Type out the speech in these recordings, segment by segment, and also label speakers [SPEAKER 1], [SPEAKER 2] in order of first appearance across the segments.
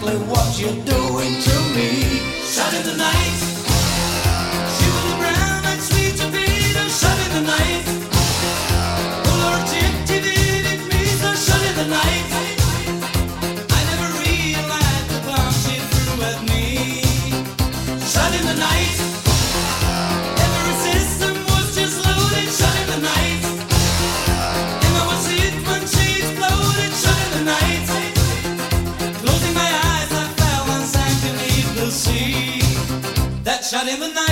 [SPEAKER 1] exactly what you're doing to me. Shut in the night. She was brown and sweet to be the shut in the night. Oh Lord, she activated me, so shut in the night. I never realized the bomb she threw at me. Shut in the night. Every system was just loaded. Shut in the night. And I was hit when she exploded. Shut in the night. Closing my eyes, I fell and sank beneath the sea. That shut in the night.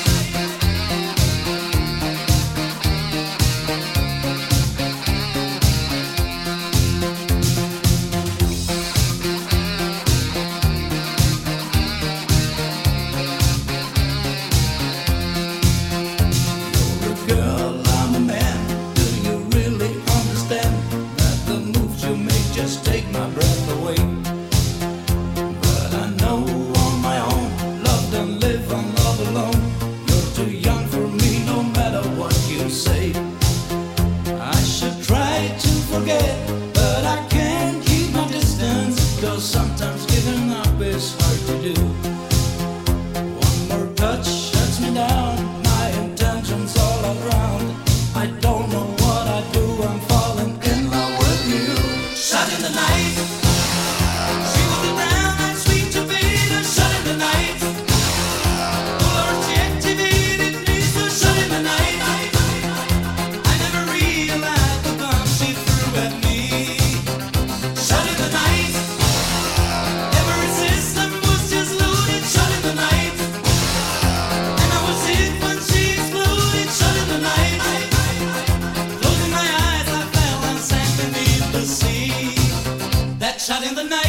[SPEAKER 1] Just take my breath away. But I know on my own, love don't live and love alone. You're too young for me, no matter what you say. I should try to forget, but I can't keep my distance. Cause sometimes giving up is hard to do. One more touch shuts me down, my intentions all around. I don't know what I do, I'm falling in love with you. Shut in the night. She was brown and sweet to be the shut in the night. Oh Lord, she activated me, so shut in the night. I never realized the bomb she threw at me. Shut in the night. Every system was just loaded. Shut in the night. And I was hit when she exploded. Shut in the night. Closing my eyes, I fell and sank beneath the sea. That shut in the night.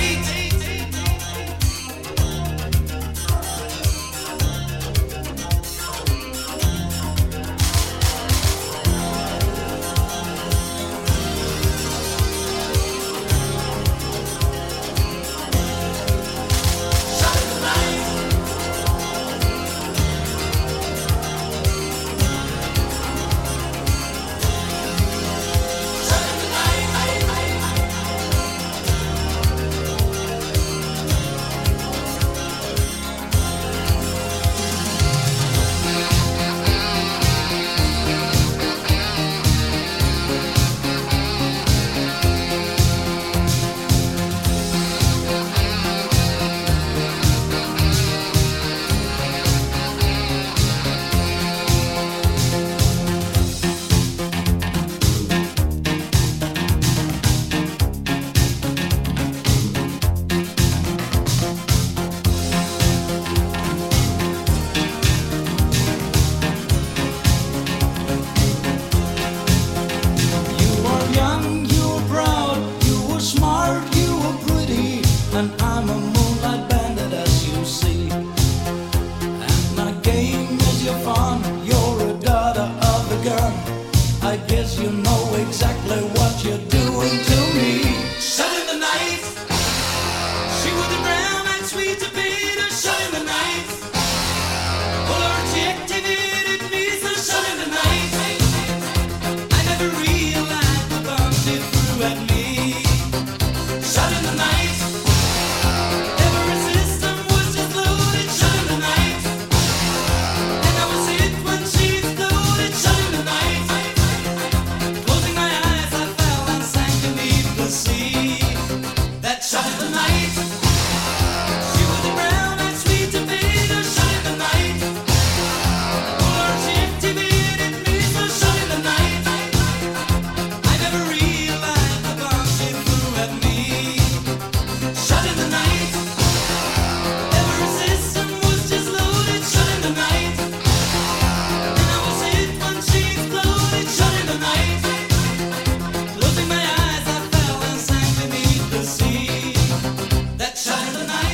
[SPEAKER 1] And I'm a moonlight bandit, as you see. And my game is your fun. You're a daughter of the gun. I guess you know exactly what you're doing to me. Shut in the night. She was brown and sweet to be the shut in the night. Oh Lord, she activated me, so shut in the night. I never realized the bomb she threw at me. Shut in the night. Shut in the night. She was brown and sweet to be the shut in the night. Oh Lord, she activated me, so shut in the night. I never realized the bomb she threw at me. Shut in the night. Every system was just loaded. Shut in the night. And I was hit when she exploded. Shut in the night. Closing my eyes, I fell and sank beneath the sea. That shut in the night.